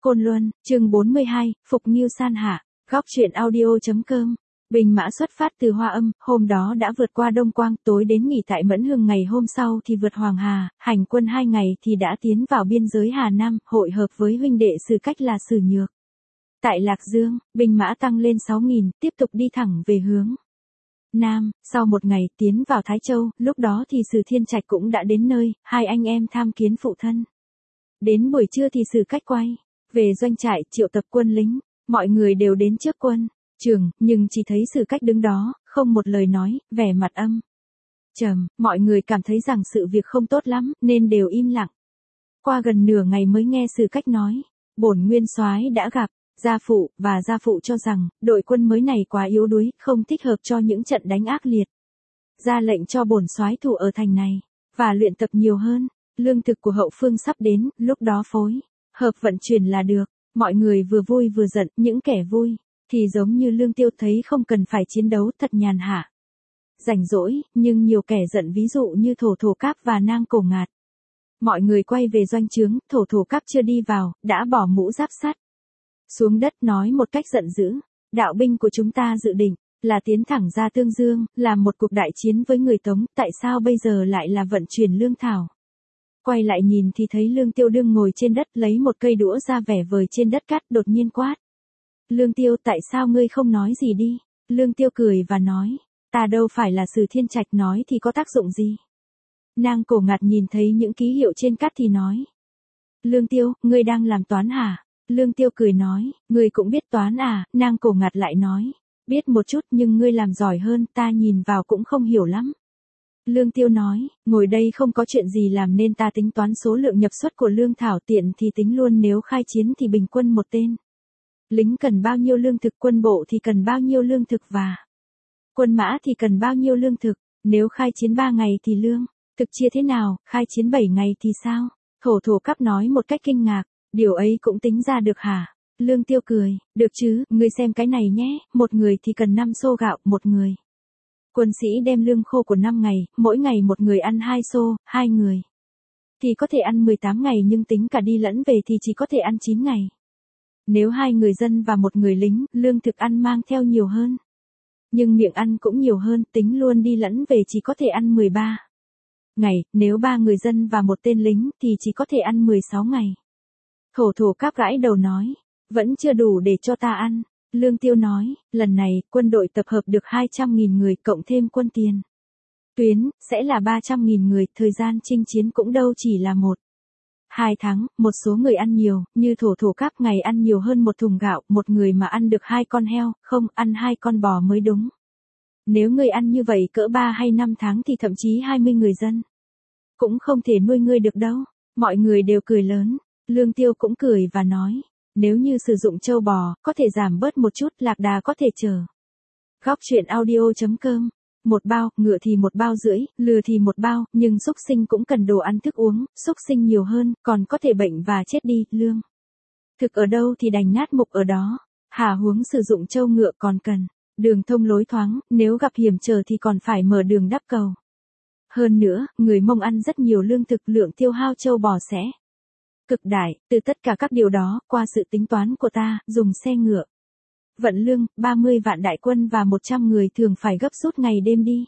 Côn Luân, chương 42, Phục Nghiêu san hạ, góc truyện audio.com. Binh mã xuất phát từ Hoa Âm, hôm đó đã vượt qua Đông Quang, tối đến nghỉ tại Mẫn Hương, ngày hôm sau thì vượt Hoàng Hà, hành quân 2 ngày thì đã tiến vào biên giới Hà Nam, hội hợp với huynh đệ Sử Cách là Sử Nhược. Tại Lạc Dương, binh mã tăng lên 6.000, tiếp tục đi thẳng về hướng Nam, sau một ngày tiến vào Thái Châu, lúc đó thì Sử Thiên Trạch cũng đã đến nơi, hai anh em tham kiến phụ thân. Đến buổi trưa thì Sử Cách quay về doanh trại, triệu tập quân lính, mọi người đều đến trước quân trường, nhưng chỉ thấy Sử Cách đứng đó, không một lời nói, vẻ mặt âm trầm, mọi người cảm thấy rằng sự việc không tốt lắm, nên đều im lặng. Qua gần nửa ngày mới nghe Sử Cách nói, bổn nguyên soái đã gặp gia phụ, và gia phụ cho rằng đội quân mới này quá yếu đuối, không thích hợp cho những trận đánh ác liệt. Ra lệnh cho bổn soái thủ ở thành này và luyện tập nhiều hơn. Lương thực của hậu phương sắp đến, lúc đó phối hợp vận chuyển là được. Mọi người vừa vui vừa giận, những kẻ vui thì giống như Lương Tiêu, thấy không cần phải chiến đấu, thật nhàn hạ, rảnh rỗi, nhưng nhiều kẻ giận, ví dụ như Thổ Cáp và Nang Cổ Ngạt. Mọi người quay về doanh trướng, Thổ Cáp chưa đi vào, đã bỏ mũ giáp sắt xuống đất, nói một cách giận dữ: đạo binh của chúng ta dự định là tiến thẳng ra Tương Dương, làm một cuộc đại chiến với người Tống, tại sao bây giờ lại là vận chuyển lương thảo? Quay lại nhìn thì thấy Lương Tiêu đương ngồi trên đất, lấy một cây đũa ra vẻ vời trên đất cát, đột nhiên quát: Lương Tiêu, tại sao ngươi không nói gì đi? Lương Tiêu cười và nói: ta đâu phải là Sử Thiên Trạch, nói thì có tác dụng gì? Nang Cổ Ngạt nhìn thấy những ký hiệu trên cát thì nói: Lương Tiêu, ngươi đang làm toán hả? Lương Tiêu cười nói: ngươi cũng biết toán à? Nang Cổ Ngạt lại nói: biết một chút, nhưng ngươi làm giỏi hơn, ta nhìn vào cũng không hiểu lắm. Lương Tiêu nói: ngồi đây không có chuyện gì làm nên ta tính toán số lượng nhập xuất của lương thảo, tiện thì tính luôn, nếu khai chiến thì bình quân một tên lính cần bao nhiêu lương thực, quân bộ thì cần bao nhiêu lương thực, và quân mã thì cần bao nhiêu lương thực. Nếu khai chiến 3 ngày thì lương thực chia thế nào, khai chiến 7 ngày thì sao? Thổ Cáp nói một cách kinh ngạc: điều ấy cũng tính ra được hả? Lương Tiêu cười: được chứ, ngươi xem cái này nhé, một người thì cần 5 xô gạo, một người. Quân sĩ đem lương khô của 5 ngày, mỗi ngày một người ăn 2 xô, 2 người thì có thể ăn 18 ngày, nhưng tính cả đi lẫn về thì chỉ có thể ăn 9 ngày. Nếu 2 người dân và một người lính, lương thực ăn mang theo nhiều hơn, nhưng miệng ăn cũng nhiều hơn, tính luôn đi lẫn về chỉ có thể ăn 13 ngày, nếu 3 người dân và một tên lính thì chỉ có thể ăn 16 ngày. Thổ Cáp gãi đầu nói: vẫn chưa đủ để cho ta ăn. Lương Tiêu nói: lần này, quân đội tập hợp được 200.000 người, cộng thêm quân tiền tuyến, sẽ là 300.000 người, thời gian chinh chiến cũng đâu chỉ là 1-2 tháng, một số người ăn nhiều, như Thổ Cáp ngày ăn nhiều hơn 1 thùng gạo, một người mà ăn được 2 con heo, không, ăn 2 con bò mới đúng. Nếu người ăn như vậy cỡ 3 hay 5 tháng thì thậm chí 20 người dân cũng không thể nuôi ngươi được đâu. Mọi người đều cười lớn. Lương Tiêu cũng cười và nói: nếu như sử dụng trâu bò, có thể giảm bớt một chút, lạc đà có thể chờ. Góc truyện audio.com. Một bao, ngựa thì 1,5 bao, lừa thì 1 bao, nhưng súc sinh cũng cần đồ ăn thức uống, súc sinh nhiều hơn, còn có thể bệnh và chết đi, lương thực ở đâu thì đành nát mục ở đó. Hà huống sử dụng trâu ngựa còn cần đường thông lối thoáng, nếu gặp hiểm trở thì còn phải mở đường đắp cầu. Hơn nữa, người Mông ăn rất nhiều lương thực, lượng tiêu hao trâu bò sẽ cực đại. Từ tất cả các điều đó, qua sự tính toán của ta, dùng xe ngựa vận lương, 30 vạn đại quân và 100 người thường phải gấp rút ngày đêm đi.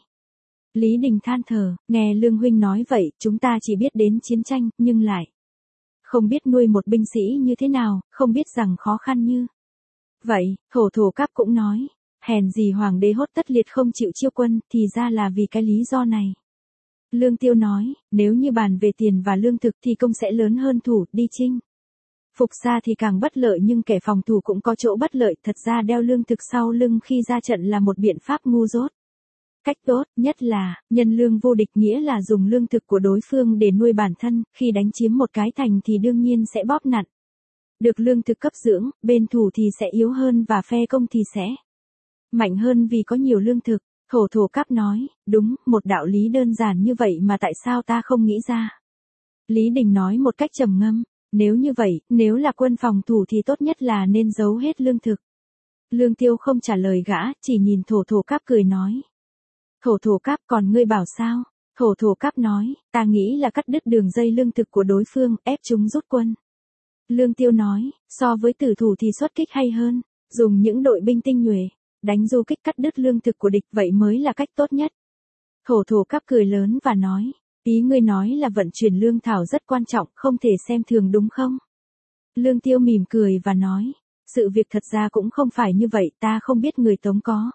Lý Đình than thở: nghe Lương huynh nói vậy, chúng ta chỉ biết đến chiến tranh, nhưng lại không biết nuôi một binh sĩ như thế nào, không biết rằng khó khăn như vậy. Thổ Cáp cũng nói: hèn gì hoàng đế Hốt Tất Liệt không chịu chiêu quân, thì ra là vì cái lý do này. Lương Tiêu nói: nếu như bàn về tiền và lương thực thì công sẽ lớn hơn thủ đi chinh phục xa thì càng bất lợi, nhưng kẻ phòng thủ cũng có chỗ bất lợi, thật ra đeo lương thực sau lưng khi ra trận là một biện pháp ngu dốt. Cách tốt nhất là nhân lương vô địch, nghĩa là dùng lương thực của đối phương để nuôi bản thân, khi đánh chiếm một cái thành thì đương nhiên sẽ bóp nặn được lương thực cấp dưỡng, bên thủ thì sẽ yếu hơn và phe công thì sẽ mạnh hơn vì có nhiều lương thực. Thổ Cáp nói: đúng, một đạo lý đơn giản như vậy mà tại sao ta không nghĩ ra? Lý Đình nói một cách trầm ngâm: nếu như vậy, nếu là quân phòng thủ thì tốt nhất là nên giấu hết lương thực. Lương Tiêu không trả lời gã, chỉ nhìn Thổ Cáp cười nói: Thổ Cáp, còn ngươi bảo sao? Thổ Cáp nói: ta nghĩ là cắt đứt đường dây lương thực của đối phương, ép chúng rút quân. Lương Tiêu nói, so với tử thủ thì xuất kích hay hơn, dùng những đội binh tinh nhuệ, đánh du kích cắt đứt lương thực của địch vậy mới là cách tốt nhất. Thổ thổ cáp cười lớn và nói, ý ngươi nói là vận chuyển lương thảo rất quan trọng, không thể xem thường đúng không? Lương Tiêu mỉm cười và nói, sự việc thật ra cũng không phải như vậy, ta không biết người Tống có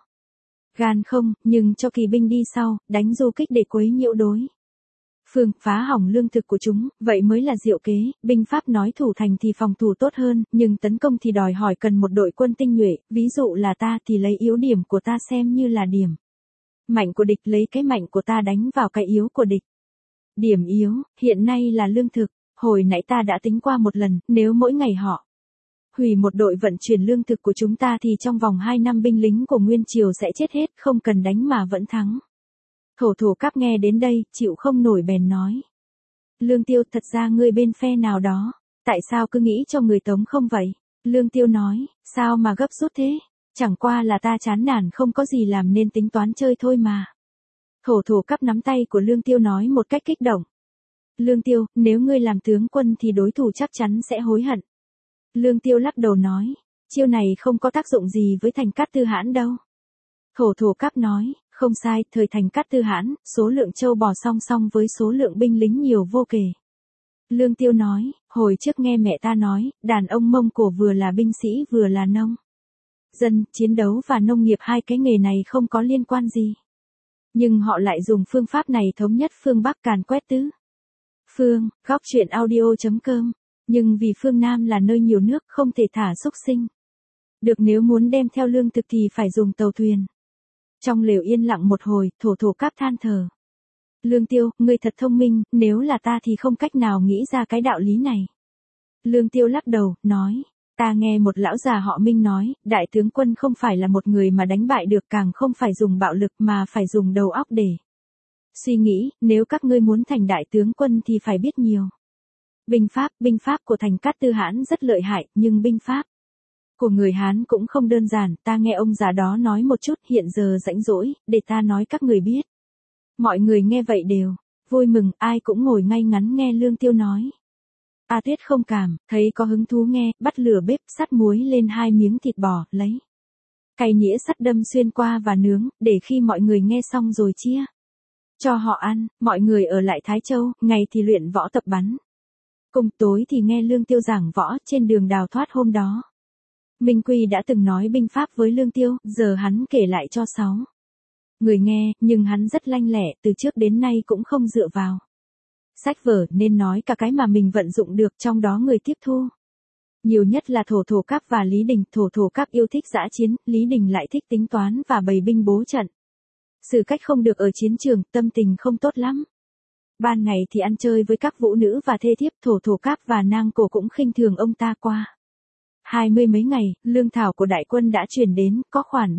gan không, nhưng cho kỳ binh đi sau, đánh du kích để quấy nhiễu đối phương, phá hỏng lương thực của chúng, vậy mới là diệu kế. Binh pháp nói thủ thành thì phòng thủ tốt hơn, nhưng tấn công thì đòi hỏi cần một đội quân tinh nhuệ, ví dụ là ta thì lấy yếu điểm của ta xem như là điểm mạnh của địch, lấy cái mạnh của ta đánh vào cái yếu của địch. Điểm yếu, hiện nay là lương thực, hồi nãy ta đã tính qua một lần, nếu mỗi ngày họ hủy một đội vận chuyển lương thực của chúng ta thì trong vòng 2 năm binh lính của Nguyên Triều sẽ chết hết, không cần đánh mà vẫn thắng. Thổ thổ cáp nghe đến đây, chịu không nổi bèn nói. Lương Tiêu, thật ra ngươi bên phe nào đó, tại sao cứ nghĩ cho người Tống không vậy? Lương Tiêu nói, sao mà gấp rút thế? Chẳng qua là ta chán nản không có gì làm nên tính toán chơi thôi mà. Thổ thổ cáp nắm tay của Lương Tiêu nói một cách kích động. Lương Tiêu, nếu ngươi làm tướng quân thì đối thủ chắc chắn sẽ hối hận. Lương Tiêu lắc đầu nói, chiêu này không có tác dụng gì với Thành Cát Tư Hãn đâu. Thổ thổ cáp nói, không sai, thời Thành Cát Tư Hãn, số lượng châu bò song song với số lượng binh lính nhiều vô kể. Lương Tiêu nói, hồi trước nghe mẹ ta nói, đàn ông Mông Cổ vừa là binh sĩ vừa là nông dân, chiến đấu và nông nghiệp hai cái nghề này không có liên quan gì. Nhưng họ lại dùng phương pháp này thống nhất phương Bắc càn quét tứ phương. Góc truyện audio.com. Nhưng vì phương Nam là nơi nhiều nước không thể thả xúc sinh được, nếu muốn đem theo lương thực thì phải dùng tàu thuyền. Trong lều yên lặng một hồi, thổ thổ cáp than thở. Lương Tiêu, ngươi thật thông minh, nếu là ta thì không cách nào nghĩ ra cái đạo lý này. Lương Tiêu lắc đầu, nói, ta nghe một lão già họ Minh nói, đại tướng quân không phải là một người mà đánh bại được, càng không phải dùng bạo lực mà phải dùng đầu óc để suy nghĩ, nếu các ngươi muốn thành đại tướng quân thì phải biết nhiều. Binh pháp của Thành Cát Tư Hãn rất lợi hại, nhưng binh pháp của người Hán cũng không đơn giản, ta nghe ông già đó nói một chút, hiện giờ rảnh rỗi, để ta nói các người biết. Mọi người nghe vậy đều vui mừng, ai cũng ngồi ngay ngắn nghe Lương Tiêu nói. A Tuyết không cảm, thấy có hứng thú nghe, bắt lửa bếp, sắt muối lên 2 miếng thịt bò, lấy cây nĩa sắt đâm xuyên qua và nướng, để khi mọi người nghe xong rồi chia cho họ ăn. Mọi người ở lại Thái Châu, ngày thì luyện võ tập bắn cùng, tối thì nghe Lương Tiêu giảng võ. Trên đường đào thoát hôm đó, Minh Quy đã từng nói binh pháp với Lương Tiêu, giờ hắn kể lại cho 6 người nghe, nhưng hắn rất lanh lẹ, từ trước đến nay cũng không dựa vào sách vở, nên nói cả cái mà mình vận dụng được, trong đó người tiếp thu nhiều nhất là thổ thổ cáp và Lý Đình. Thổ thổ cáp yêu thích dã chiến, Lý Đình lại thích tính toán và bày binh bố trận. Xử cách không được ở chiến trường, tâm tình không tốt lắm. Ban ngày thì ăn chơi với các vũ nữ và thê thiếp, thổ thổ cáp và nang cổ cũng khinh thường ông ta. Qua 20 mấy ngày, lương thảo của đại quân đã chuyển đến, có khoảng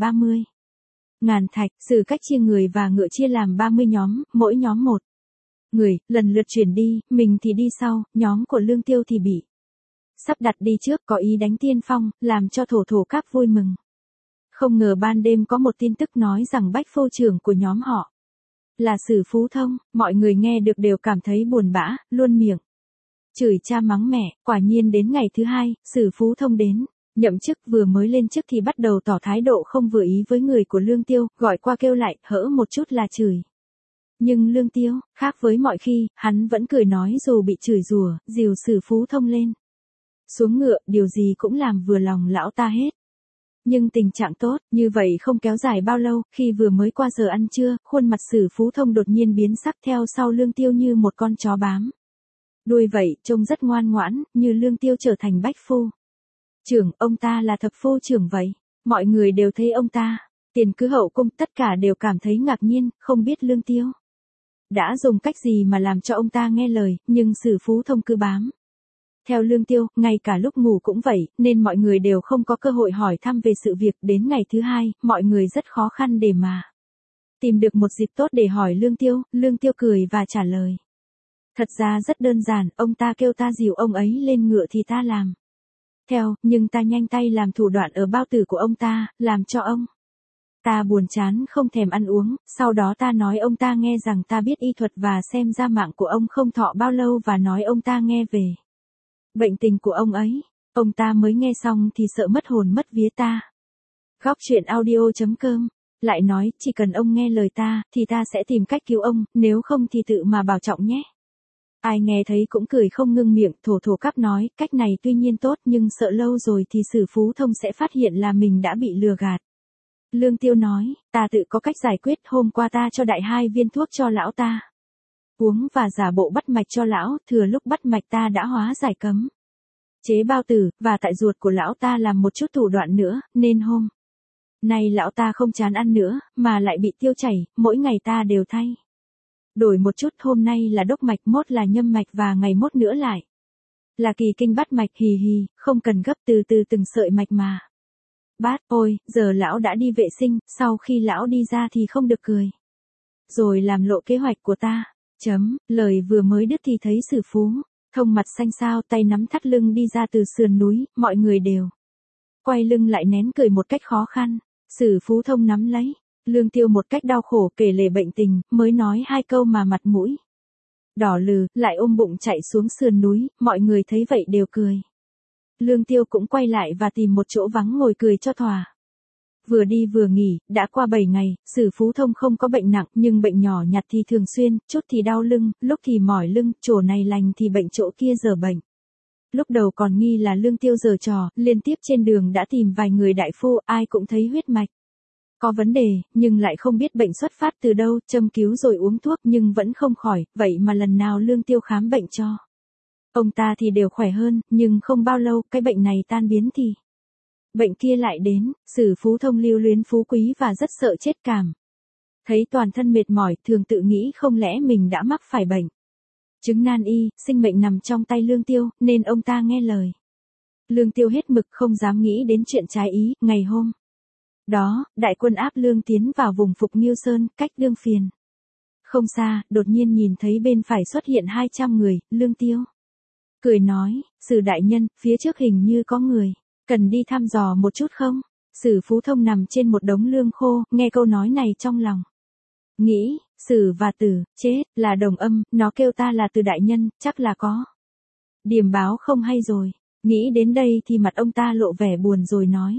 30.000 thạch. Xử cách chia người và ngựa chia làm 30 nhóm, mỗi nhóm một người, lần lượt chuyển đi, mình thì đi sau, nhóm của Lương Tiêu thì bị sắp đặt đi trước, có ý đánh tiên phong, làm cho thổ thổ cáp vui mừng. Không ngờ ban đêm có một tin tức nói rằng bách phô trưởng của nhóm họ là Sử Phú Thông. Mọi người nghe được đều cảm thấy buồn bã, luôn miệng chửi cha mắng mẹ. Quả nhiên đến ngày thứ 2, Sử Phú Thông đến nhậm chức, vừa mới lên chức thì bắt đầu tỏ thái độ không vừa ý với người của Lương Tiêu, gọi qua kêu lại, hỡ một chút là chửi. Nhưng Lương Tiêu, khác với mọi khi, hắn vẫn cười nói dù bị chửi rủa, dìu Sử Phú Thông lên xuống ngựa, điều gì cũng làm vừa lòng lão ta hết. Nhưng tình trạng tốt như vậy không kéo dài bao lâu, khi vừa mới qua giờ ăn trưa, khuôn mặt Sử Phú Thông đột nhiên biến sắc, theo sau Lương Tiêu như một con chó bám đuôi vậy, trông rất ngoan ngoãn, như Lương Tiêu trở thành bách phu trưởng, ông ta là thập phu trưởng vậy. Mọi người đều thấy ông ta tiền cứ hậu cung, tất cả đều cảm thấy ngạc nhiên, không biết Lương Tiêu đã dùng cách gì mà làm cho ông ta nghe lời, nhưng Sử Phú Thông cứ bám theo Lương Tiêu, ngay cả lúc ngủ cũng vậy, nên mọi người đều không có cơ hội hỏi thăm về sự việc. Đến ngày thứ 2, mọi người rất khó khăn để mà tìm được một dịp tốt để hỏi Lương Tiêu. Lương Tiêu cười và trả lời. Thật ra rất đơn giản, ông ta kêu ta dìu ông ấy lên ngựa thì ta làm theo, nhưng ta nhanh tay làm thủ đoạn ở bao tử của ông ta, làm cho ông ta buồn chán không thèm ăn uống. Sau đó ta nói ông ta nghe rằng ta biết y thuật và xem ra mạng của ông không thọ bao lâu, và nói ông ta nghe về Bệnh tình của ông ấy, ông ta mới nghe xong thì sợ mất hồn mất vía ta. Góc truyện audio.com lại nói, chỉ cần ông nghe lời ta, thì ta sẽ tìm cách cứu ông, nếu không thì tự mà bảo trọng nhé. Ai nghe thấy cũng cười không ngưng miệng, thổ thổ cáp nói, cách này tuy nhiên tốt nhưng sợ lâu rồi thì Sử Phú Thông sẽ phát hiện là mình đã bị lừa gạt. Lương Tiêu nói, ta tự có cách giải quyết, hôm qua ta cho đại 2 viên thuốc cho lão ta uống và giả bộ bắt mạch cho lão, thừa lúc bắt mạch ta đã hóa giải cấm chế bao tử, và tại ruột của lão ta làm một chút thủ đoạn nữa, nên hôm nay lão ta không chán ăn nữa, mà lại bị tiêu chảy, mỗi ngày ta đều thay đổi một chút, hôm nay là đốc mạch, mốt là nhâm mạch và ngày mốt nữa lại là kỳ kinh bắt mạch, hì hì, không cần gấp, từ từ từng sợi mạch mà. Bát, ôi, giờ lão đã đi vệ sinh, sau khi lão đi ra thì không được cười rồi làm lộ kế hoạch của ta. Lời vừa mới đứt thì thấy Sử Phú Thông mặt xanh xao, tay nắm thắt lưng đi ra từ sườn núi, mọi người đều quay lưng lại nén cười một cách khó khăn. Sử Phú Thông nắm lấy Lương Tiêu một cách đau khổ, kể lể bệnh tình, mới nói 2 câu mà mặt mũi đỏ lừ, lại ôm bụng chạy xuống sườn núi, mọi người thấy vậy đều cười. Lương Tiêu cũng quay lại và tìm một chỗ vắng ngồi cười cho thỏa. Vừa đi vừa nghỉ, đã qua 7 ngày, Sử Phú Thông không có bệnh nặng, nhưng bệnh nhỏ nhặt thì thường xuyên, chút thì đau lưng, lúc thì mỏi lưng, chỗ này lành thì bệnh chỗ kia dở bệnh. Lúc đầu còn nghi là Lương Tiêu giở trò, liên tiếp trên đường đã tìm vài người đại phu, ai cũng thấy huyết mạch có vấn đề, nhưng lại không biết bệnh xuất phát từ đâu, châm cứu rồi uống thuốc nhưng vẫn không khỏi, vậy mà lần nào Lương Tiêu khám bệnh cho ông ta thì đều khỏe hơn, nhưng không bao lâu, cái bệnh này tan biến thì bệnh kia lại đến. Sử Phú Thông lưu luyến phú quý và rất sợ chết cảm. Thấy toàn thân mệt mỏi, thường tự nghĩ không lẽ mình đã mắc phải bệnh chứng nan y, sinh mệnh nằm trong tay Lương Tiêu, nên ông ta nghe lời Lương Tiêu hết mực, không dám nghĩ đến chuyện trái ý. Ngày hôm đó, đại quân áp Lương tiến vào vùng Phục Nghiêu Sơn, cách Lương Phiền không xa, đột nhiên nhìn thấy bên phải xuất hiện 200 người. Lương Tiêu cười nói, Sử đại nhân, phía trước hình như có người, cần đi thăm dò một chút không? Sử Phú Thông nằm trên một đống lương khô, nghe câu nói này trong lòng nghĩ, Sử và Tử, chết, là đồng âm, nó kêu ta là Từ đại nhân, chắc là có điềm báo không hay rồi. Nghĩ đến đây thì mặt ông ta lộ vẻ buồn rồi nói,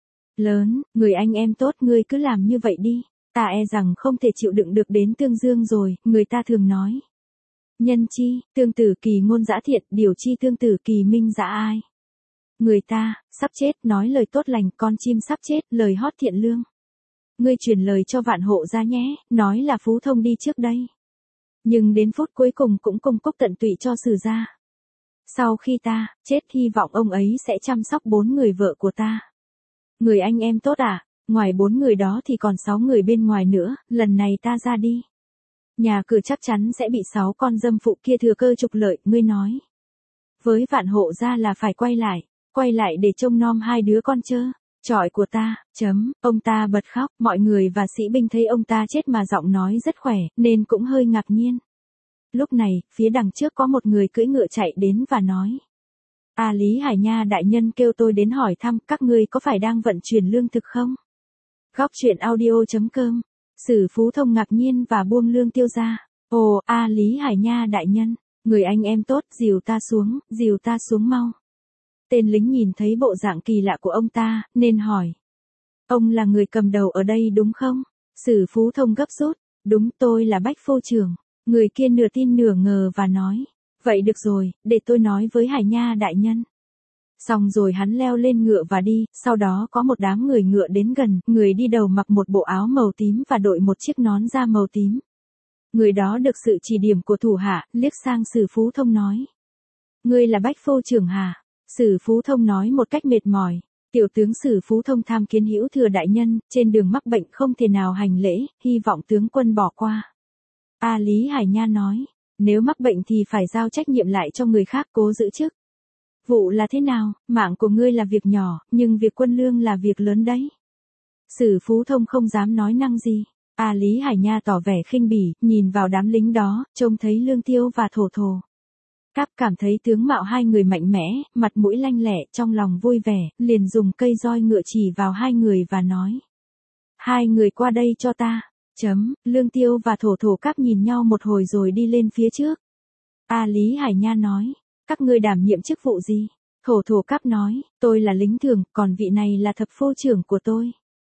lớn, người anh em tốt, ngươi cứ làm như vậy đi, ta e rằng không thể chịu đựng được đến tương dương rồi. Người ta thường nói, nhân chi tương tử kỳ ngôn dã thiện, điều chi tương tử kỳ minh dã ai. Người ta sắp chết nói lời tốt lành, con chim sắp chết lời hót thiện lương. Ngươi truyền lời cho Vạn Hộ ra nhé, nói là Phú Thông đi trước đây, nhưng đến phút cuối cùng cũng cung cúc tận tụy cho Sử gia. Sau khi ta chết, hy vọng ông ấy sẽ chăm sóc 4 người vợ của ta. Người anh em tốt à? Ngoài 4 người đó thì còn 6 người bên ngoài nữa, lần này ta ra đi, nhà cửa chắc chắn sẽ bị 6 con dâm phụ kia thừa cơ trục lợi. Ngươi nói với Vạn Hộ ra là phải quay lại để trông nom 2 đứa con chơ chọi của ta. Ông ta bật khóc, mọi người và sĩ binh thấy ông ta chết mà giọng nói rất khỏe, nên cũng hơi ngạc nhiên. Lúc này, phía đằng trước có một người cưỡi ngựa chạy đến và nói, Lý Hải Nha đại nhân kêu tôi đến hỏi thăm, các ngươi có phải đang vận chuyển lương thực không? Góc truyện audio.com Sử Phú Thông ngạc nhiên và buông Lương Tiêu ra. Ồ, Lý Hải Nha đại nhân, người anh em tốt, dìu ta xuống mau. Tên lính nhìn thấy bộ dạng kỳ lạ của ông ta, nên hỏi, ông là người cầm đầu ở đây đúng không? Sử Phú Thông gấp rút, đúng, tôi là Bách Phu trưởng. Người kia nửa tin nửa ngờ và nói, vậy được rồi, để tôi nói với Hải Nha đại nhân. Xong rồi hắn leo lên ngựa và đi, sau đó có một đám người ngựa đến gần, người đi đầu mặc một bộ áo màu tím và đội một chiếc nón da màu tím. Người đó được sự chỉ điểm của thủ hạ, liếc sang Sử Phú Thông nói, ngươi là Bách Phu trưởng hả? Sử Phú Thông nói một cách mệt mỏi, tiểu tướng Sử Phú Thông tham kiến hữu thừa đại nhân, trên đường mắc bệnh không thể nào hành lễ, hy vọng tướng quân bỏ qua. Lý Hải Nha nói, nếu mắc bệnh thì phải giao trách nhiệm lại cho người khác, cố giữ chức vụ là thế nào, mạng của ngươi là việc nhỏ, nhưng việc quân lương là việc lớn đấy. Sử Phú Thông không dám nói năng gì. Lý Hải Nha tỏ vẻ khinh bỉ, nhìn vào đám lính đó, trông thấy Lương Tiêu và Thổ Thổ. Cáp cảm thấy tướng mạo 2 người mạnh mẽ, mặt mũi lanh lẹ, trong lòng vui vẻ, liền dùng cây roi ngựa chỉ vào 2 người và nói, 2 người qua đây cho ta. Lương Tiêu và Thổ Thổ Cáp nhìn nhau một hồi rồi đi lên phía trước. Lý Hải Nha nói, Các ngươi đảm nhiệm chức vụ gì? Thổ Thổ Cáp nói, tôi là lính thường, còn vị này là thập phô trưởng của tôi.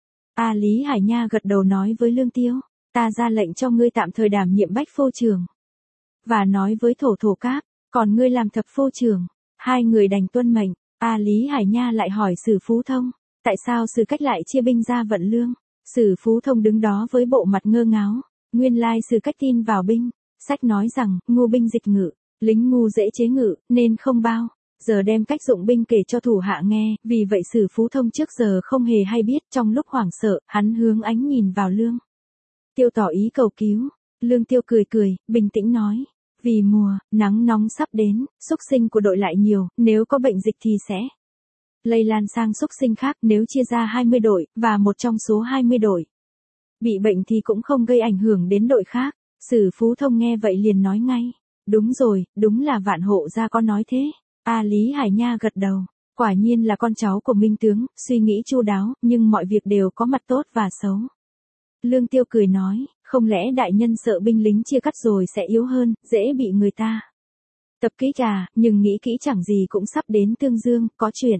A Lý Hải Nha gật đầu nói với Lương Tiêu, ta ra lệnh cho ngươi tạm thời đảm nhiệm bách phô trưởng. Và nói với Thổ Thổ Cáp, còn ngươi làm thập phô trưởng. Hai người đành tuân mệnh. A Lý Hải Nha lại hỏi Sử Phú Thông, tại sao Sử Cách lại chia binh ra vận lương? Sử Phú Thông đứng đó với bộ mặt ngơ ngáo, nguyên lai Sử Cách tin vào binh, sách nói rằng, ngu binh dịch ngự, lính ngu dễ chế ngự, nên không bao giờ đem cách dụng binh kể cho thủ hạ nghe, vì vậy Sử Phú Thông trước giờ không hề hay biết. Trong lúc hoảng sợ, hắn hướng ánh nhìn vào Lương Tiêu tỏ ý cầu cứu. Lương Tiêu cười cười, bình tĩnh nói, vì mùa nắng nóng sắp đến, xúc sinh của đội lại nhiều, nếu có bệnh dịch thì sẽ lây lan sang xúc sinh khác. Nếu chia ra 20 đội, và một trong số 20 đội bị bệnh thì cũng không gây ảnh hưởng đến đội khác. Sử Phú Thông nghe vậy liền nói ngay, đúng rồi, đúng là Vạn Hộ gia có nói thế. A Lý Hải Nha gật đầu, quả nhiên là con cháu của Minh tướng, suy nghĩ chu đáo, nhưng mọi việc đều có mặt tốt và xấu. Lương Tiêu cười nói, không lẽ đại nhân sợ binh lính chia cắt rồi sẽ yếu hơn, dễ bị người ta tập kích à? Nhưng nghĩ kỹ chẳng gì cũng sắp đến Tương Dương, có chuyện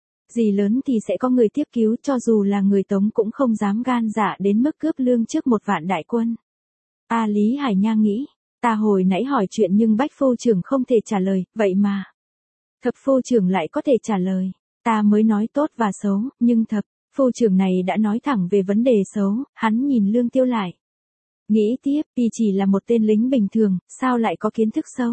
gì lớn thì sẽ có người tiếp cứu, cho dù là người Tống cũng không dám gan dạ đến mức cướp lương trước 1.000.000 đại quân. A Lý Hải Nha nghĩ, ta hồi nãy hỏi chuyện nhưng bách phô trưởng không thể trả lời, vậy mà thập phô trưởng lại có thể trả lời. Ta mới nói tốt và xấu, nhưng thập phô trưởng này đã nói thẳng về vấn đề xấu. Hắn nhìn Lương Tiêu lại, nghĩ tiếp, y chỉ là một tên lính bình thường, sao lại có kiến thức sâu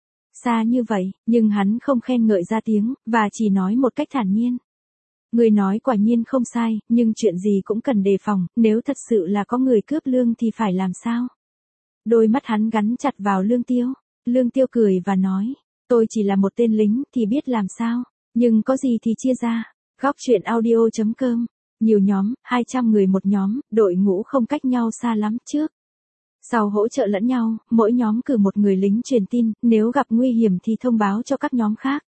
xa như vậy? Nhưng hắn không khen ngợi ra tiếng, và chỉ nói một cách thản nhiên, người nói quả nhiên không sai, nhưng chuyện gì cũng cần đề phòng, nếu thật sự là có người cướp lương thì phải làm sao? Đôi mắt hắn gắn chặt vào Lương Tiêu. Lương Tiêu cười và nói, tôi chỉ là một tên lính thì biết làm sao, nhưng có gì thì chia ra. Góc truyện audio.com, nhiều nhóm, 200 người một nhóm, đội ngũ không cách nhau xa lắm. Trước sau hỗ trợ lẫn nhau, mỗi nhóm cử một người lính truyền tin, nếu gặp nguy hiểm thì thông báo cho các nhóm khác.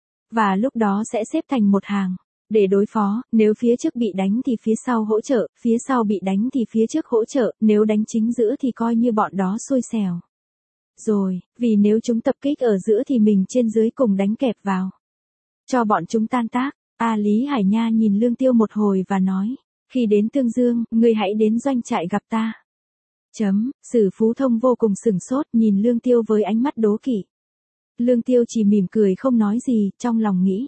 Và lúc đó sẽ xếp thành một hàng để đối phó. Nếu phía trước bị đánh thì phía sau hỗ trợ, phía sau bị đánh thì phía trước hỗ trợ, nếu đánh chính giữa thì coi như bọn đó xui xẻo rồi, vì nếu chúng tập kích ở giữa thì mình trên dưới cùng đánh kẹp vào, cho bọn chúng tan tác. A Lý Hải Nha nhìn Lương Tiêu một hồi và nói, khi đến Tương Dương, ngươi hãy đến doanh trại gặp ta. Sử Phú Thông vô cùng sửng sốt, nhìn Lương Tiêu với ánh mắt đố kỵ. Lương Tiêu chỉ mỉm cười không nói gì, trong lòng nghĩ,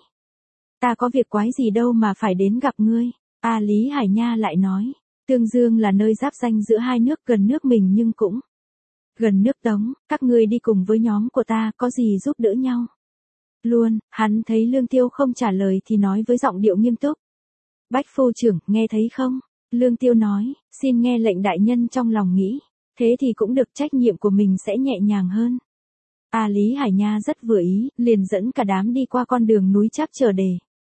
ta có việc quái gì đâu mà phải đến gặp ngươi. A Lý Hải Nha lại nói, Tương Dương là nơi giáp ranh giữa hai nước, gần nước mình nhưng cũng gần nước Tống, các ngươi đi cùng với nhóm của ta, có gì giúp đỡ nhau luôn. Hắn thấy Lương Tiêu không trả lời thì nói với giọng điệu nghiêm túc, bách phô trưởng, nghe thấy không? Lương Tiêu nói, xin nghe lệnh đại nhân. Trong lòng nghĩ, thế thì cũng được, trách nhiệm của mình sẽ nhẹ nhàng hơn. A Lý Hải Nha rất vừa ý, liền dẫn cả đám đi qua con đường núi cháp trở để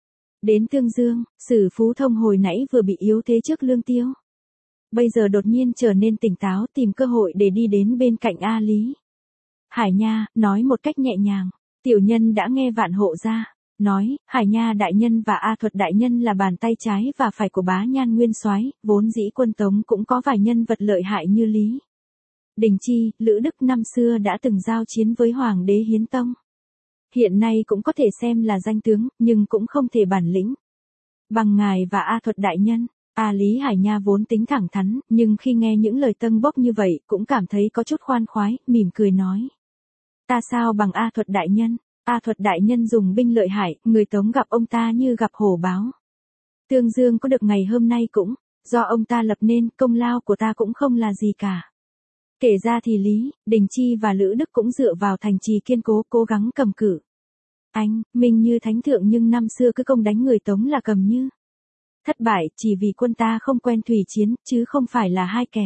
đến Tương Dương. Sử Phú Thông hồi nãy vừa bị yếu thế trước Lương Tiêu, bây giờ đột nhiên trở nên tỉnh táo, tìm cơ hội để đi đến bên cạnh A Lý Hải Nha, nói một cách nhẹ nhàng, tiểu nhân đã nghe Vạn Hộ gia nói, Hải Nha đại nhân và A Thuật đại nhân là bàn tay trái và phải của Bá Nhan nguyên soái. Vốn dĩ quân Tống cũng có vài nhân vật lợi hại như Lý Đình Chi, Lữ Đức năm xưa đã từng giao chiến với Hoàng đế Hiến Tông. Hiện nay cũng có thể xem là danh tướng, nhưng cũng không thể bản lĩnh bằng ngài và A Thuật đại nhân. A Lý Hải Nha vốn tính thẳng thắn, nhưng khi nghe những lời tâng bốc như vậy, cũng cảm thấy có chút khoan khoái, mỉm cười nói, ta sao bằng A Thuật đại nhân? A Thuật đại nhân dùng binh lợi hại, người Tống gặp ông ta như gặp hổ báo. Tương Dương có được ngày hôm nay cũng do ông ta lập nên, công lao của ta cũng không là gì cả. Kể ra thì Lý Đình Chi và Lữ Đức cũng dựa vào thành trì kiên cố, cố gắng cầm cự anh minh như thánh thượng, nhưng năm xưa cứ công đánh người Tống là cầm như thất bại, chỉ vì quân ta không quen thủy chiến, chứ không phải là hai kẻ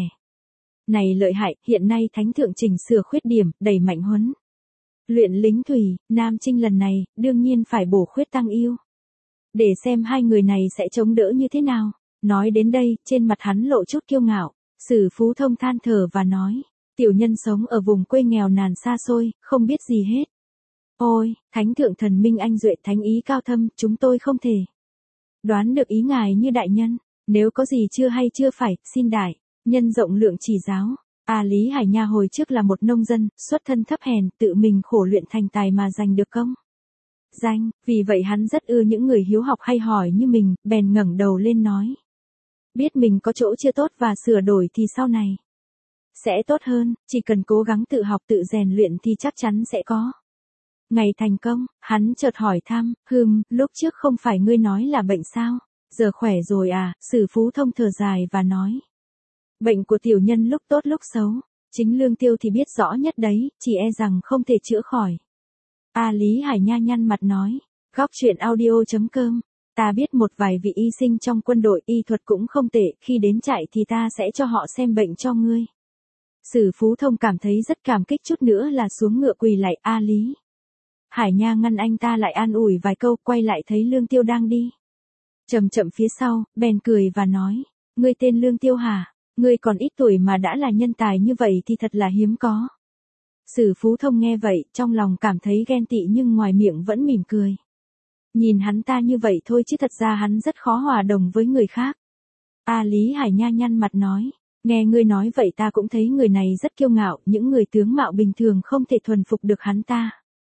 này lợi hại. Hiện nay thánh thượng chỉnh sửa khuyết điểm, đẩy mạnh huấn luyện lính thủy. Nam Chinh lần này đương nhiên phải bổ khuyết tăng yêu, để xem hai người này sẽ chống đỡ như thế nào. Nói đến đây, trên mặt hắn lộ chút kiêu ngạo. Sử Phú Thông than thở và nói, tiểu nhân sống ở vùng quê nghèo nàn xa xôi, không biết gì hết. Ôi, thánh thượng thần minh anh duệ, thánh ý cao thâm, chúng tôi không thể đoán được ý ngài như đại nhân. Nếu có gì chưa hay chưa phải, xin đại nhân rộng lượng chỉ giáo. Lý Hải Nha hồi trước là một nông dân, xuất thân thấp hèn, tự mình khổ luyện thành tài mà giành được công danh, vì vậy hắn rất ưa những người hiếu học hay hỏi như mình, bèn ngẩng đầu lên nói. Biết mình có chỗ chưa tốt và sửa đổi thì sau này sẽ tốt hơn, chỉ cần cố gắng tự học tự rèn luyện thì chắc chắn sẽ có ngày thành công. Hắn chợt hỏi thăm, lúc trước không phải ngươi nói là bệnh sao, giờ khỏe rồi à? Sử Phú Thông thở dài và nói. Bệnh của tiểu nhân lúc tốt lúc xấu, chính Lương Tiêu thì biết rõ nhất đấy, chỉ e rằng không thể chữa khỏi. Lý Hải Nha nhăn mặt nói, góc truyện audio.com, ta biết một vài vị y sinh trong quân đội, y thuật cũng không tệ, khi đến trại thì ta sẽ cho họ xem bệnh cho ngươi. Sử Phú Thông cảm thấy rất cảm kích, chút nữa là xuống ngựa quỳ lại. Lý Hải Nha ngăn anh ta lại, an ủi vài câu, quay lại thấy Lương Tiêu đang đi chậm chậm phía sau, bèn cười và nói, ngươi tên Lương Tiêu hả? Ngươi còn ít tuổi mà đã là nhân tài như vậy thì thật là hiếm có. Sử Phú Thông nghe vậy, trong lòng cảm thấy ghen tị nhưng ngoài miệng vẫn mỉm cười. Nhìn hắn ta như vậy thôi chứ thật ra hắn rất khó hòa đồng với người khác. Lý Hải Nha nhăn mặt nói, nghe ngươi nói vậy ta cũng thấy người này rất kiêu ngạo, những người tướng mạo bình thường không thể thuần phục được hắn ta.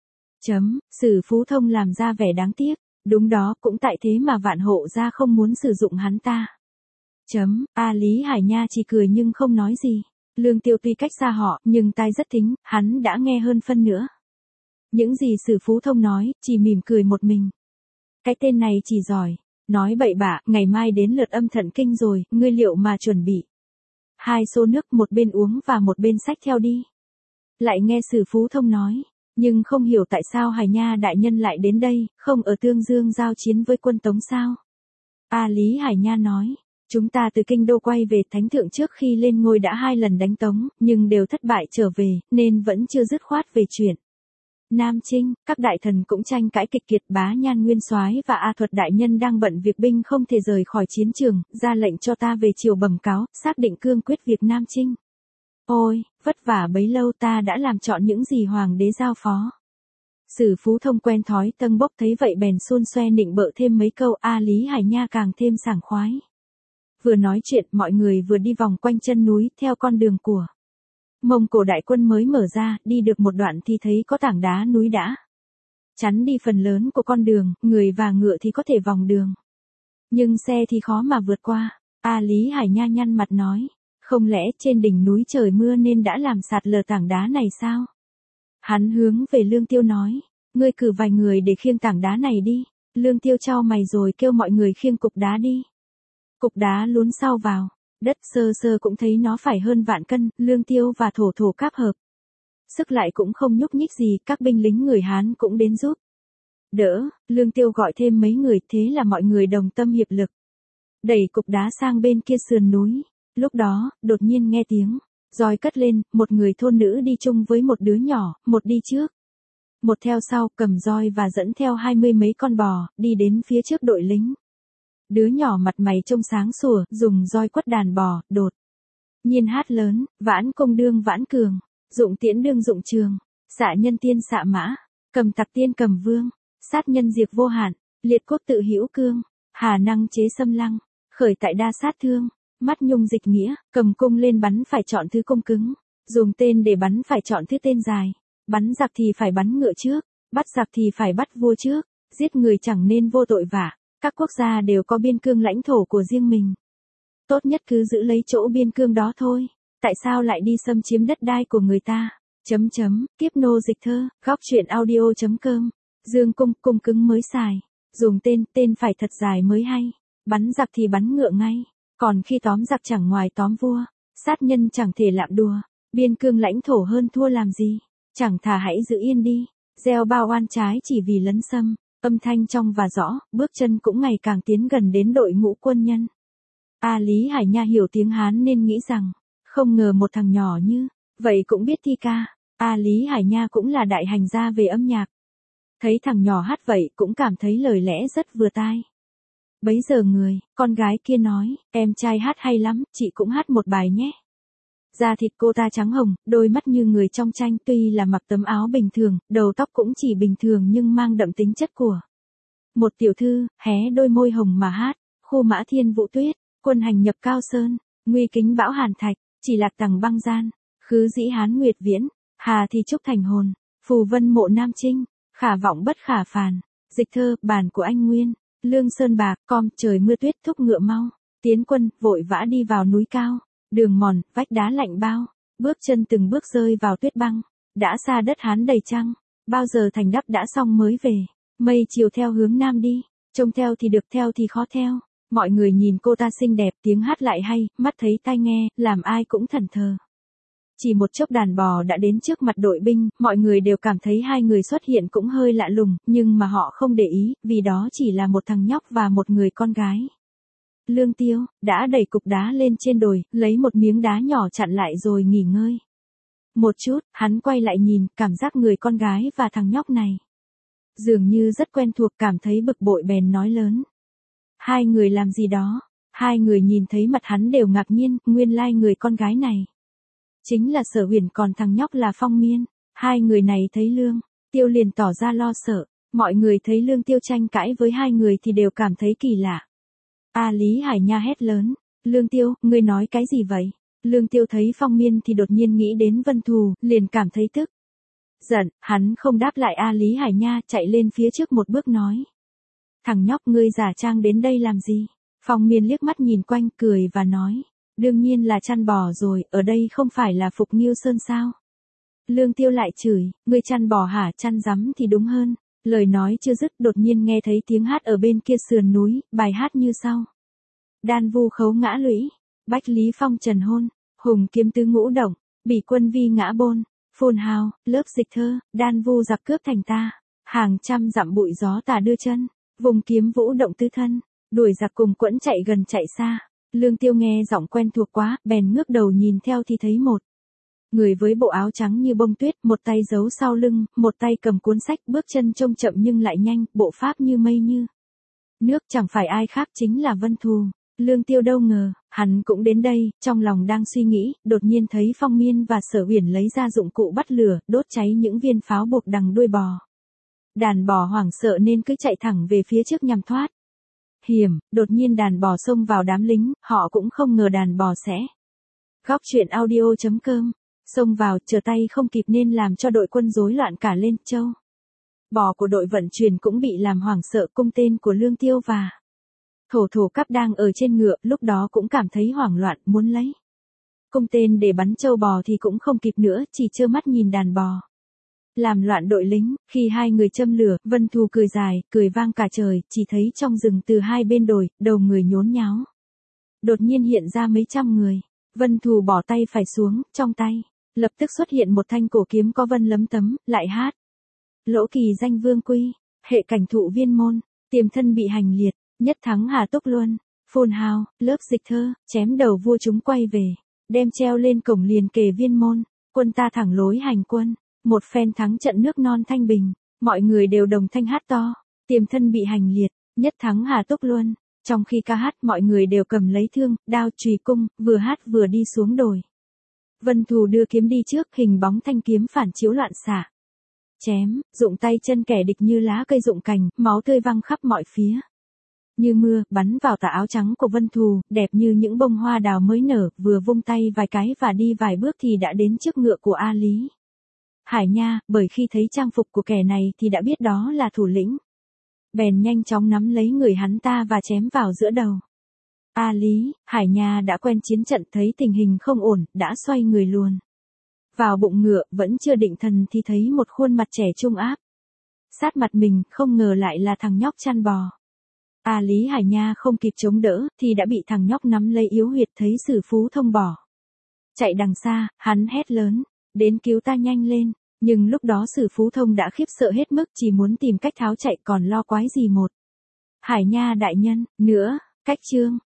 Sử Phú Thông làm ra vẻ đáng tiếc, đúng đó, cũng tại thế mà Vạn Hộ gia không muốn sử dụng hắn ta. Lý Hải Nha chỉ cười nhưng không nói gì. Lương Tiêu tuy cách xa họ, nhưng tai rất thính, hắn đã nghe hơn phân nữa. Những gì Sử Phú Thông nói, chỉ mỉm cười một mình. Cái tên này chỉ giỏi nói bậy bạ, ngày mai đến lượt âm thận kinh rồi, ngươi liệu mà chuẩn bị 2 xô nước, một bên uống và một bên xách theo đi. Lại nghe Sử Phú Thông nói, nhưng không hiểu tại sao Hải Nha đại nhân lại đến đây, không ở Tương Dương giao chiến với quân Tống sao? Lý Hải Nha nói, chúng ta từ kinh đô quay về Thánh Thượng trước khi lên ngôi đã 2 lần đánh Tống, nhưng đều thất bại trở về, nên vẫn chưa dứt khoát về chuyện Nam Chinh. Các đại thần cũng tranh cãi kịch liệt, Bá Nhan Nguyên Soái và A Thuật đại nhân đang bận việc binh không thể rời khỏi chiến trường, ra lệnh cho ta về triều bẩm cáo, xác định cương quyết việc Nam Chinh. Ôi, vất vả bấy lâu ta đã làm trọn những gì hoàng đế giao phó. Sử Phú Thông quen thói tâng bốc thấy vậy bèn xôn xoe nịnh bợ thêm mấy câu. Lý Hải Nha càng thêm sảng khoái. Vừa nói chuyện, mọi người vừa đi vòng quanh chân núi, theo con đường của Mông Cổ đại quân mới mở ra, đi được một đoạn thì thấy có tảng đá núi đã chắn đi phần lớn của con đường, người và ngựa thì có thể vòng đường, nhưng xe thì khó mà vượt qua. Lý Hải Nha nhăn mặt nói, không lẽ trên đỉnh núi trời mưa nên đã làm sạt lở tảng đá này sao? Hắn hướng về Lương Tiêu nói, ngươi cử vài người để khiêng tảng đá này đi. Lương Tiêu chau mày rồi kêu mọi người khiêng cục đá đi. Cục đá lún sau vào đất, sơ sơ cũng thấy nó phải hơn vạn cân. Lương Tiêu và Thổ Thổ cáp hợp sức lại cũng không nhúc nhích gì, các binh lính người Hán cũng đến giúp đỡ. Lương Tiêu gọi thêm mấy người, thế là mọi người đồng tâm hiệp lực đẩy cục đá sang bên kia sườn núi. Lúc đó, đột nhiên nghe tiếng roi cất lên, một người thôn nữ đi chung với một đứa nhỏ, một đi trước, một theo sau, cầm roi và dẫn theo 20 mấy con bò, đi đến phía trước đội lính. Đứa nhỏ mặt mày trông sáng sủa, dùng roi quất đàn bò, đột nhiên hát lớn, vãn công đương vãn cường, dụng tiễn đương dụng trường, xạ nhân tiên xạ mã, cầm tặc tiên cầm vương, sát nhân diệt vô hạn, liệt quốc tự hữu cương, hà năng chế xâm lăng, khởi tại đa sát thương, mắt nhung dịch nghĩa, cầm cung lên bắn phải chọn thứ cung cứng, dùng tên để bắn phải chọn thứ tên dài, bắn giặc thì phải bắn ngựa trước, bắt giặc thì phải bắt vua trước, giết người chẳng nên vô tội vả. Các quốc gia đều có biên cương lãnh thổ của riêng mình. Tốt nhất cứ giữ lấy chỗ biên cương đó thôi. Tại sao lại đi xâm chiếm đất đai của người ta? Tiếp nô dịch thơ, góc truyện audio.com. Dương cung, cung cứng mới xài. Dùng tên phải thật dài mới hay. Bắn giặc thì bắn ngựa ngay. Còn khi tóm giặc chẳng ngoài tóm vua. Sát nhân chẳng thể lạm đùa. Biên cương lãnh thổ hơn thua làm gì. Chẳng thà hãy giữ yên đi. Gieo bao oan trái chỉ vì lấn xâm. Âm thanh trong và rõ, bước chân cũng ngày càng tiến gần đến đội ngũ quân nhân. Lý Hải Nha hiểu tiếng Hán nên nghĩ rằng, không ngờ một thằng nhỏ như vậy cũng biết thi ca. Lý Hải Nha cũng là đại hành gia về âm nhạc. Thấy thằng nhỏ hát vậy cũng cảm thấy lời lẽ rất vừa tai. Bấy giờ con gái kia nói, em trai hát hay lắm, chị cũng hát một bài nhé. Da thịt cô ta trắng hồng, đôi mắt như người trong tranh, tuy là mặc tấm áo bình thường, đầu tóc cũng chỉ bình thường nhưng mang đậm tính chất của một tiểu thư, hé đôi môi hồng mà hát, khu mã thiên vũ tuyết, quân hành nhập cao sơn, nguy kính bão hàn thạch, chỉ lạc tầng băng gian, Khứ dĩ hán nguyệt viễn, hà thì trúc thành hồn, phù vân mộ nam trinh, khả vọng bất khả phàn. Dịch thơ, bản của anh Nguyên, Lương Sơn Bạc, com, trời mưa tuyết thúc ngựa mau, tiến quân, vội vã đi vào núi cao, đường mòn, vách đá lạnh bao, bước chân từng bước rơi vào tuyết băng, đã xa đất Hán đầy trăng, bao giờ thành đắp đã xong mới về, mây chiều theo hướng nam đi, trông theo thì được theo thì khó theo, mọi người nhìn cô ta xinh đẹp, tiếng hát lại hay, mắt thấy tai nghe, làm ai cũng thẫn thờ. Chỉ một chốc đàn bò đã đến trước mặt đội binh, mọi người đều cảm thấy hai người xuất hiện cũng hơi lạ lùng, nhưng mà họ không để ý, vì đó chỉ là một thằng nhóc và một người con gái. Lương Tiêu, đã đẩy cục đá lên trên đồi, lấy một miếng đá nhỏ chặn lại rồi nghỉ ngơi. Một chút, hắn quay lại nhìn, cảm giác người con gái và thằng nhóc này dường như rất quen thuộc, cảm thấy bực bội bèn nói lớn. Hai người làm gì đó? Hai người nhìn thấy mặt hắn đều ngạc nhiên, nguyên lai người con gái này chính là Sở Huyền, còn thằng nhóc là Phong Miên. Hai người này thấy Lương Tiêu liền tỏ ra lo sợ, mọi người thấy Lương Tiêu tranh cãi với hai người thì đều cảm thấy kỳ lạ. Lý Hải Nha hét lớn, Lương Tiêu, ngươi nói cái gì vậy? Lương Tiêu thấy Phong Miên thì đột nhiên nghĩ đến Vân Thù, liền cảm thấy tức giận, hắn không đáp lại Lý Hải Nha, chạy lên phía trước một bước nói. Thằng nhóc, ngươi giả trang đến đây làm gì? Phong Miên liếc mắt nhìn quanh, cười và nói. Đương nhiên là chăn bò rồi, ở đây không phải là Phục Nghiêu Sơn sao? Lương Tiêu lại chửi, ngươi chăn bò hả? Chăn rắm thì đúng hơn. Lời nói chưa dứt, đột nhiên nghe thấy tiếng hát ở bên kia sườn núi, bài hát như sau. Đan vu khấu ngã lũy, bách lý phong trần hôn, hùng kiếm tứ ngũ động, bỉ quân vi ngã bôn, phồn hào, lớp dịch thơ, đan vu giặc cướp thành ta, hàng trăm dặm bụi gió tà đưa chân, vùng kiếm vũ động tứ thân, đuổi giặc cùng quẫn chạy gần chạy xa. Lương Tiêu nghe giọng quen thuộc quá, bèn ngước đầu nhìn theo thì thấy một người với bộ áo trắng như bông tuyết, một tay giấu sau lưng, một tay cầm cuốn sách, bước chân trông chậm nhưng lại nhanh, bộ pháp như mây như nước, chẳng phải ai khác chính là Vân Thù. Lương Tiêu đâu ngờ, hắn cũng đến đây, trong lòng đang suy nghĩ, đột nhiên thấy Phong Miên và Sở Huyền lấy ra dụng cụ bắt lửa, đốt cháy những viên pháo buộc đằng đuôi bò. Đàn bò hoảng sợ nên cứ chạy thẳng về phía trước nhằm thoát hiểm, đột nhiên đàn bò xông vào đám lính, họ cũng không ngờ đàn bò sẽ. Góc truyện audio.com, xông vào, trở tay không kịp nên làm cho đội quân rối loạn cả lên. Châu bò của đội vận chuyển cũng bị làm hoảng sợ, cung tên của Lương Tiêu và thổ cắp đang ở trên ngựa, lúc đó cũng cảm thấy hoảng loạn, muốn lấy cung tên để bắn châu bò thì cũng không kịp nữa, chỉ trơ mắt nhìn đàn bò làm loạn đội lính. Khi hai người châm lửa, Vân Thù cười dài, cười vang cả trời, chỉ thấy trong rừng từ hai bên đồi, đầu người nhốn nháo. Đột nhiên hiện ra mấy trăm người. Vân Thù bỏ tay phải xuống, trong tay lập tức xuất hiện một thanh cổ kiếm có vân lấm tấm, lại hát. Lỗ kỳ danh vương quy, hệ cảnh thụ viên môn, tiềm thân bị hành liệt, nhất thắng hà túc luân, phồn hào, lớp dịch thơ, chém đầu vua chúng quay về, đem treo lên cổng liền kề viên môn, quân ta thẳng lối hành quân. Một phen thắng trận nước non thanh bình, mọi người đều đồng thanh hát to, tiềm thân bị hành liệt, nhất thắng hà túc luân. Trong khi ca hát, mọi người đều cầm lấy thương, đao, chùy cung, vừa hát vừa đi xuống đồi. Vân Thù đưa kiếm đi trước, hình bóng thanh kiếm phản chiếu loạn xạ. Chém, dụng tay chân kẻ địch như lá cây rụng cành, máu tươi văng khắp mọi phía. Như mưa, bắn vào tà áo trắng của Vân Thù, đẹp như những bông hoa đào mới nở, vừa vung tay vài cái và đi vài bước thì đã đến trước ngựa của Lý Hải Nha, bởi khi thấy trang phục của kẻ này thì đã biết đó là thủ lĩnh. Bèn nhanh chóng nắm lấy người hắn ta và chém vào giữa đầu. Lý Hải Nha đã quen chiến trận, thấy tình hình không ổn, đã xoay người luồn vào bụng ngựa, vẫn chưa định thần thì thấy một khuôn mặt trẻ trung áp sát mặt mình, không ngờ lại là thằng nhóc chăn bò. Lý Hải Nha không kịp chống đỡ thì đã bị thằng nhóc nắm lấy yếu huyệt, thấy Sử Phú Thông bỏ chạy đằng xa, hắn hét lớn. Đến cứu ta nhanh lên, nhưng lúc đó Sử Phú Thông đã khiếp sợ hết mức, chỉ muốn tìm cách tháo chạy, còn lo quái gì một. Hải Nha đại nhân, nữa, cách chương.